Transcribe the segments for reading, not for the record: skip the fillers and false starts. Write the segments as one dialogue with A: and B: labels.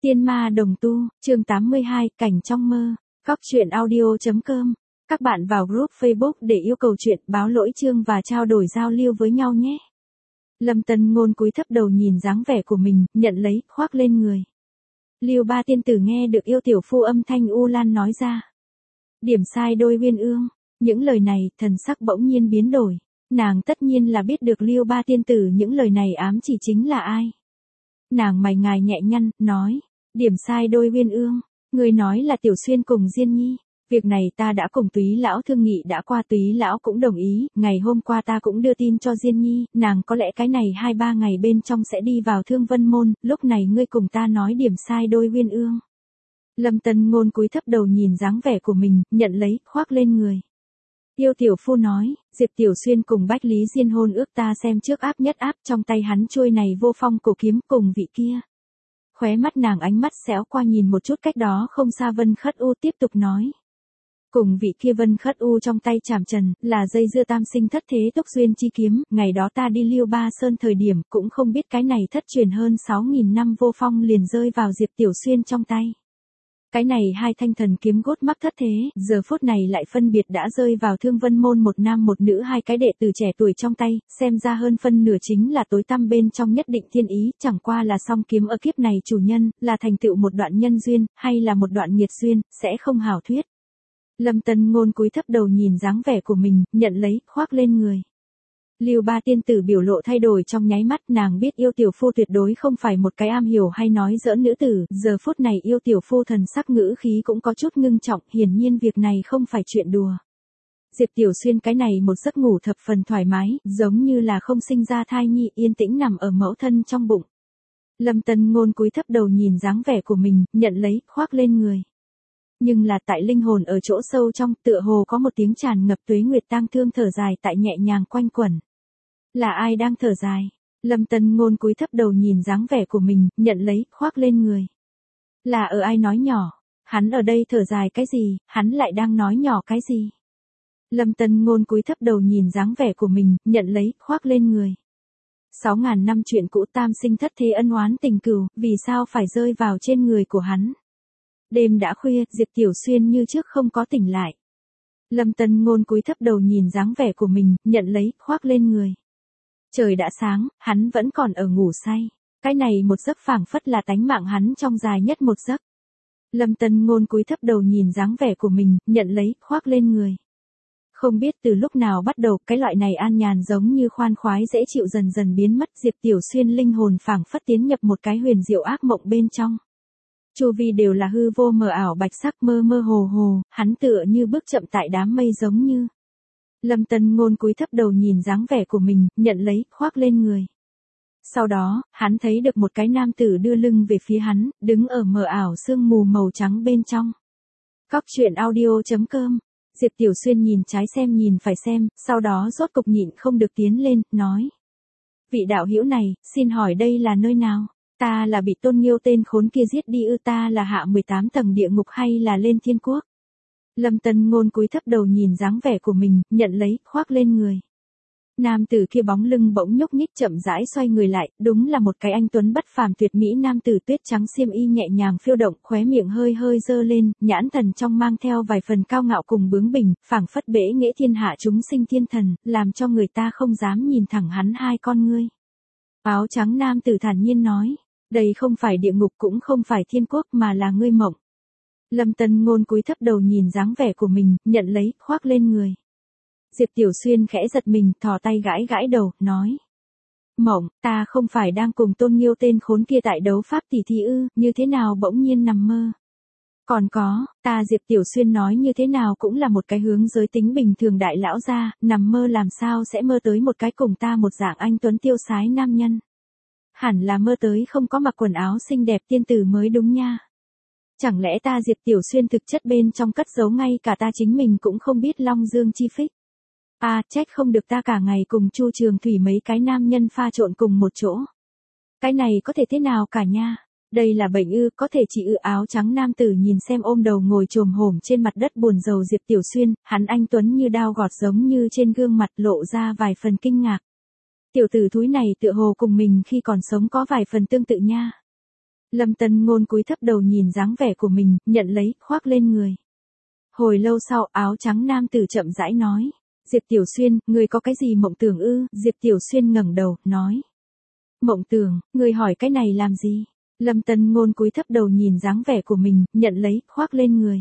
A: Tiên ma đồng tu, chương 82, cảnh trong mơ. Góc truyện audio.com. Các bạn vào group Facebook để yêu cầu chuyện, báo lỗi chương và trao đổi giao lưu với nhau nhé. Lâm Tân Ngôn cúi thấp đầu nhìn dáng vẻ của mình, nhận lấy, khoác lên người. Lưu Ba tiên tử nghe được yêu tiểu phu âm thanh u lan nói ra. Điểm sai đôi uyên ương. Những lời này, thần sắc bỗng nhiên biến đổi. Nàng tất nhiên là biết được Lưu Ba tiên tử những lời này ám chỉ chính là ai. Nàng mày ngài nhẹ nhăn, nói. Điểm sai đôi uyên ương. Người nói là Tiểu Xuyên cùng Diên Nhi. Việc này ta đã cùng Túy lão thương nghị đã qua, Túy lão cũng đồng ý. Ngày hôm qua ta cũng đưa tin cho Diên Nhi. Nàng có lẽ cái này 2-3 ngày bên trong sẽ đi vào Thương Vân Môn. Lúc này ngươi cùng ta nói điểm sai đôi uyên ương. Lâm Tân Ngôn cúi thấp đầu nhìn dáng vẻ của mình, nhận lấy, khoác lên người. Yêu tiểu phu nói, Diệp Tiểu Xuyên cùng Bách Lý Diên hôn ước ta xem trước áp nhất áp, trong tay hắn chuôi này vô phong cổ kiếm cùng vị kia. Khóe mắt nàng ánh mắt xéo qua nhìn một chút cách đó không xa Vân Khất U tiếp tục nói. Cùng vị kia Vân Khất U trong tay chảm trần, là dây dưa tam sinh thất thế tốc duyên chi kiếm, ngày đó ta đi Liêu Ba Sơn thời điểm, cũng không biết cái này thất truyền hơn 6.000 năm vô phong liền rơi vào Diệp Tiểu Xuyên trong tay. Cái này hai thanh thần kiếm gốt mắc thất thế, giờ phút này lại phân biệt đã rơi vào Thương Vân Môn một nam một nữ hai cái đệ tử trẻ tuổi trong tay, xem ra hơn phân nửa chính là tối tăm bên trong nhất định thiên ý, chẳng qua là song kiếm ở kiếp này chủ nhân, là thành tựu một đoạn nhân duyên, hay là một đoạn nghiệt duyên, sẽ không hảo thuyết. Lâm Tân Ngôn cúi thấp đầu nhìn dáng vẻ của mình, nhận lấy, khoác lên người. Lưu Ba tiên tử biểu lộ thay đổi trong nháy mắt, nàng biết yêu tiểu phu tuyệt đối không phải một cái am hiểu hay nói giỡn nữ tử, giờ phút này yêu tiểu phu thần sắc ngữ khí cũng có chút ngưng trọng, hiển nhiên việc này không phải chuyện đùa. Diệp Tiểu Xuyên cái này một giấc ngủ thập phần thoải mái, giống như là không sinh ra thai nhi, yên tĩnh nằm ở mẫu thân trong bụng. Lâm Tân Ngôn cúi thấp đầu nhìn dáng vẻ của mình, nhận lấy, khoác lên người. Nhưng là tại linh hồn ở chỗ sâu trong, tựa hồ có một tiếng tràn ngập tuế nguyệt tang thương thở dài tại nhẹ nhàng quanh quẩn. Là ai đang thở dài? Lâm Tân Ngôn cúi thấp đầu nhìn dáng vẻ của mình, nhận lấy, khoác lên người. Là ở ai nói nhỏ? Hắn ở đây thở dài cái gì? Hắn lại đang nói nhỏ cái gì? Lâm Tân Ngôn cúi thấp đầu nhìn dáng vẻ của mình, nhận lấy, khoác lên người. 6.000 năm chuyện cũ tam sinh thất thế ân oán tình cừu, vì sao phải rơi vào trên người của hắn? Đêm đã khuya, Diệp Tiểu Xuyên như trước không có tỉnh lại. Lâm Tân Ngôn cúi thấp đầu nhìn dáng vẻ của mình, nhận lấy, khoác lên người. Trời đã sáng, hắn vẫn còn ở ngủ say. Cái này một giấc phảng phất là tánh mạng hắn trong dài nhất một giấc. Lâm Tân Ngôn cúi thấp đầu nhìn dáng vẻ của mình, nhận lấy, khoác lên người. Không biết từ lúc nào bắt đầu, cái loại này an nhàn giống như khoan khoái dễ chịu dần dần biến mất, Diệp Tiểu Xuyên linh hồn phảng phất tiến nhập một cái huyền diệu ác mộng bên trong. Chu vi đều là hư vô mờ ảo bạch sắc mơ mơ hồ hồ, hắn tựa như bước chậm tại đám mây giống như. Lâm Tân Ngôn cúi thấp đầu nhìn dáng vẻ của mình, nhận lấy, khoác lên người. Sau đó, hắn thấy được một cái nam tử đưa lưng về phía hắn, đứng ở mờ ảo sương mù màu trắng bên trong. Góc truyện audio.com. Diệp Tiểu Xuyên nhìn trái xem nhìn phải xem, sau đó rốt cục nhịn không được tiến lên, nói. Vị đạo hữu này, xin hỏi đây là nơi nào? Ta là bị Tôn Nghiêu tên khốn kia giết đi ư, ta là hạ 18 tầng địa ngục hay là lên thiên quốc? Lâm Tân Ngôn cúi thấp đầu nhìn dáng vẻ của mình, nhận lấy, khoác lên người. Nam tử kia bóng lưng bỗng nhúc nhích chậm rãi xoay người lại, đúng là một cái anh tuấn bất phàm tuyệt mỹ nam tử tuyết trắng xiêm y nhẹ nhàng phiêu động, khóe miệng hơi hơi dơ lên, nhãn thần trong mang theo vài phần cao ngạo cùng bướng bỉnh, phảng phất bể nghệ thiên hạ chúng sinh thiên thần, làm cho người ta không dám nhìn thẳng hắn hai con ngươi. Áo trắng nam tử thản nhiên nói, đây không phải địa ngục cũng không phải thiên quốc mà là ngươi mộng. Lâm Tân Ngôn cúi thấp đầu nhìn dáng vẻ của mình, nhận lấy, khoác lên người. Diệp Tiểu Xuyên khẽ giật mình, thò tay gãi gãi đầu, nói. Mộng, ta không phải đang cùng Tôn Nghiêu tên khốn kia tại đấu pháp tỷ thí ư, như thế nào bỗng nhiên nằm mơ. Còn có, ta Diệp Tiểu Xuyên nói như thế nào cũng là một cái hướng giới tính bình thường đại lão gia, nằm mơ làm sao sẽ mơ tới một cái cùng ta một dạng anh tuấn tiêu sái nam nhân. Hẳn là mơ tới không có mặc quần áo xinh đẹp tiên tử mới đúng nha. Chẳng lẽ ta Diệp Tiểu Xuyên thực chất bên trong cất giấu ngay cả ta chính mình cũng không biết Long Dương chi phích. À, trách không được ta cả ngày cùng Chu Trường Thủy mấy cái nam nhân pha trộn cùng một chỗ. Cái này có thể thế nào cả nha? Đây là bệnh ư, có thể chỉ áo trắng nam tử nhìn xem ôm đầu ngồi chồm hổm trên mặt đất buồn rầu Diệp Tiểu Xuyên, hắn anh tuấn như đao gọt giống như trên gương mặt lộ ra vài phần kinh ngạc. Tiểu tử thúi này tựa hồ cùng mình khi còn sống có vài phần tương tự nha. Lâm Tân Ngôn cúi thấp đầu nhìn dáng vẻ của mình, nhận lấy, khoác lên người. Hồi lâu sau, áo trắng nam tử chậm rãi nói. Diệp Tiểu Xuyên, ngươi có cái gì mộng tưởng ư? Diệp Tiểu Xuyên ngẩng đầu, nói. Mộng tưởng, ngươi hỏi cái này làm gì? Lâm Tân Ngôn cúi thấp đầu nhìn dáng vẻ của mình, nhận lấy, khoác lên người.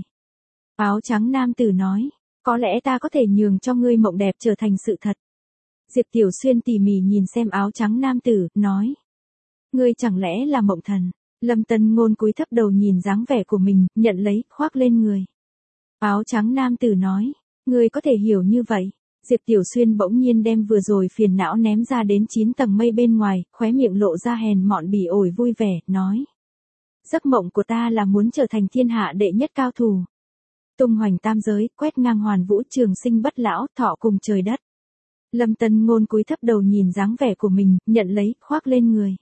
A: Áo trắng nam tử nói. Có lẽ ta có thể nhường cho ngươi mộng đẹp trở thành sự thật. Diệp Tiểu Xuyên tỉ mỉ nhìn xem áo trắng nam tử, nói. Ngươi chẳng lẽ là mộng thần? Lâm Tân Ngôn cúi thấp đầu nhìn dáng vẻ của mình, nhận lấy, khoác lên người. Áo trắng nam tử nói. Ngươi có thể hiểu như vậy. Diệp Tiểu Xuyên bỗng nhiên đem vừa rồi phiền não ném ra đến 9 tầng mây bên ngoài, khóe miệng lộ ra hèn mọn bỉ ổi vui vẻ, nói. Giấc mộng của ta là muốn trở thành thiên hạ đệ nhất cao thủ. Tung hoành tam giới, quét ngang hoàn vũ, trường sinh bất lão, thọ cùng trời đất. Lâm Tân Ngôn cúi thấp đầu nhìn dáng vẻ của mình, nhận lấy, khoác lên người.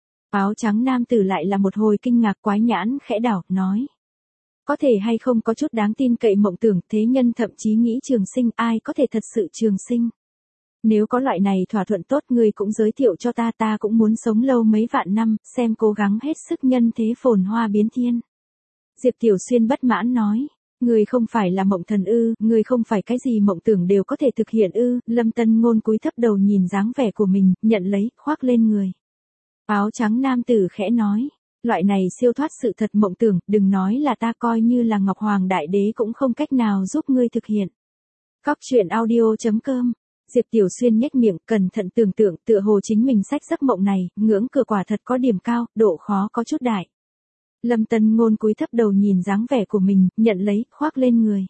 A: Áo trắng nam tử lại là một hồi kinh ngạc, quái nhãn khẽ đảo, nói. Có thể hay không có chút đáng tin cậy mộng tưởng, thế nhân thậm chí nghĩ trường sinh, ai có thể thật sự trường sinh. Nếu có loại này thỏa thuận tốt, ngươi cũng giới thiệu cho ta, ta cũng muốn sống lâu mấy vạn năm, xem cố gắng hết sức nhân thế phồn hoa biến thiên. Diệp Tiểu Xuyên bất mãn nói. Ngươi không phải là mộng thần ư? Ngươi không phải cái gì mộng tưởng đều có thể thực hiện ư? Lâm Tân Ngôn cúi thấp đầu nhìn dáng vẻ của mình, nhận lấy, khoác lên người. Áo trắng nam tử khẽ nói. Loại này siêu thoát sự thật mộng tưởng, đừng nói là ta, coi như là Ngọc Hoàng Đại Đế cũng không cách nào giúp ngươi thực hiện. Cóc truyện audio.com. Diệp Tiểu Xuyên nhếch miệng, cẩn thận tưởng tượng, tựa hồ chính mình sách giấc mộng này, ngưỡng cửa quả thật có điểm cao, độ khó có chút đại. Lâm Tân Ngôn cúi thấp đầu nhìn dáng vẻ của mình, nhận lấy, khoác lên người.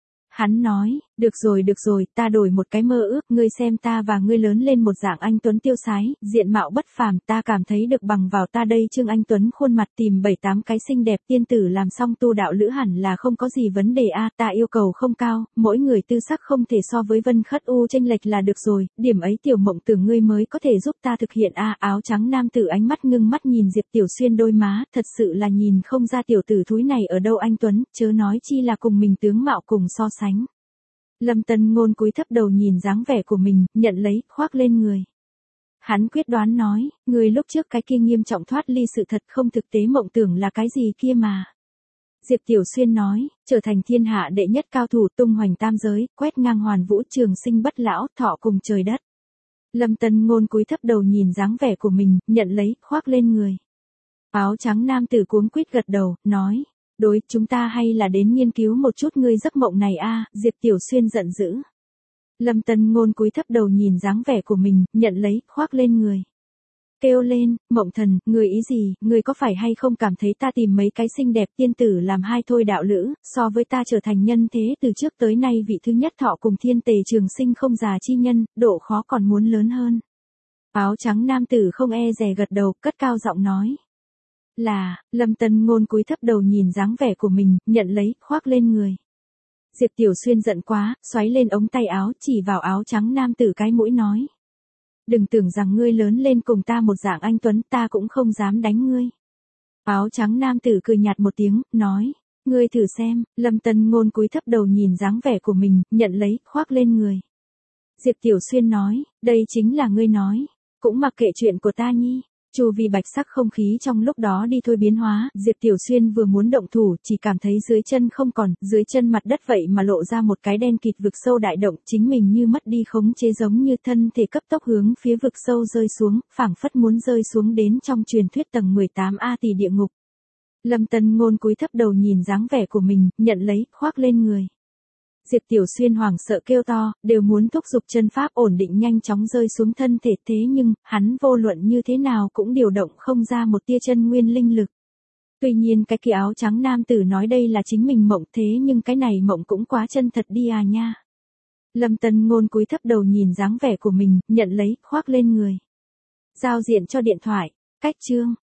A: Hắn nói, được rồi, ta đổi một cái mơ ước, ngươi xem ta và ngươi lớn lên một dạng anh tuấn tiêu sái, diện mạo bất phàm, ta cảm thấy được bằng vào ta đây Trương Anh Tuấn khuôn mặt tìm 7-8 cái xinh đẹp tiên tử làm xong tu đạo lữ hẳn là không có gì vấn đề a, ta yêu cầu không cao, mỗi người tư sắc không thể so với Vân Khất U chênh lệch là được rồi, điểm ấy tiểu mộng tưởng ngươi mới có thể giúp ta thực hiện a. Áo trắng nam tử ánh mắt ngưng mắt nhìn Diệp Tiểu Xuyên đôi má, thật sự là nhìn không ra tiểu tử thúi này ở đâu anh Tuấn, chớ nói chi là cùng mình tướng mạo cùng so sánh. Lâm Tân Ngôn cúi thấp đầu nhìn dáng vẻ của mình, nhận lấy, khoác lên người. Hắn quyết đoán nói, người lúc trước cái kia nghiêm trọng thoát ly sự thật, không thực tế mộng tưởng là cái gì kia mà. Diệp Tiểu Xuyên nói, trở thành thiên hạ đệ nhất cao thủ, tung hoành tam giới, quét ngang hoàn vũ, trường sinh bất lão, thọ cùng trời đất. Lâm Tân Ngôn cúi thấp đầu nhìn dáng vẻ của mình, nhận lấy, khoác lên người. Áo trắng nam tử cuống quýt gật đầu, nói. Đối, chúng ta hay là đến nghiên cứu một chút ngươi giấc mộng này a. Diệp Tiểu Xuyên giận dữ. Lâm Tân Ngôn cúi thấp đầu nhìn dáng vẻ của mình, nhận lấy, khoác lên người. Kêu lên, mộng thần, người ý gì, người có phải hay không cảm thấy ta tìm mấy cái xinh đẹp tiên tử làm hai thôi đạo lữ, so với ta trở thành nhân thế từ trước tới nay vị thứ nhất thọ cùng thiên tề trường sinh không già chi nhân, độ khó còn muốn lớn hơn. Áo trắng nam tử không e dè gật đầu, cất cao giọng nói. Là, Lâm Tân Ngôn cúi thấp đầu nhìn dáng vẻ của mình, nhận lấy, khoác lên người. Diệp Tiểu Xuyên giận quá, xoáy lên ống tay áo, chỉ vào áo trắng nam tử cái mũi nói. Đừng tưởng rằng ngươi lớn lên cùng ta một dạng anh tuấn, ta cũng không dám đánh ngươi. Áo trắng nam tử cười nhạt một tiếng, nói. Ngươi thử xem. Lâm Tân Ngôn cúi thấp đầu nhìn dáng vẻ của mình, nhận lấy, khoác lên người. Diệp Tiểu Xuyên nói, đây chính là ngươi nói. Cũng mặc kệ chuyện của ta nhi. Chu vi bạch sắc không khí trong lúc đó đi thôi biến hóa, Diệp Tiểu Xuyên vừa muốn động thủ, chỉ cảm thấy dưới chân không còn, dưới chân mặt đất vậy mà lộ ra một cái đen kịt vực sâu đại động, chính mình như mất đi khống chế giống như thân thể cấp tốc hướng phía vực sâu rơi xuống, phảng phất muốn rơi xuống đến trong truyền thuyết tầng 18A tỷ địa ngục. Lâm Tân Ngôn cúi thấp đầu nhìn dáng vẻ của mình, nhận lấy, khoác lên người. Diệp Tiểu Xuyên hoảng sợ kêu to, đều muốn thúc giục chân pháp ổn định nhanh chóng rơi xuống thân thể, thế nhưng, hắn vô luận như thế nào cũng điều động không ra một tia chân nguyên linh lực. Tuy nhiên cái kia áo trắng nam tử nói đây là chính mình mộng, thế nhưng cái này mộng cũng quá chân thật đi à nha. Lâm Tân Ngôn cúi thấp đầu nhìn dáng vẻ của mình, nhận lấy, khoác lên người. Giao diện cho điện thoại, cách chương.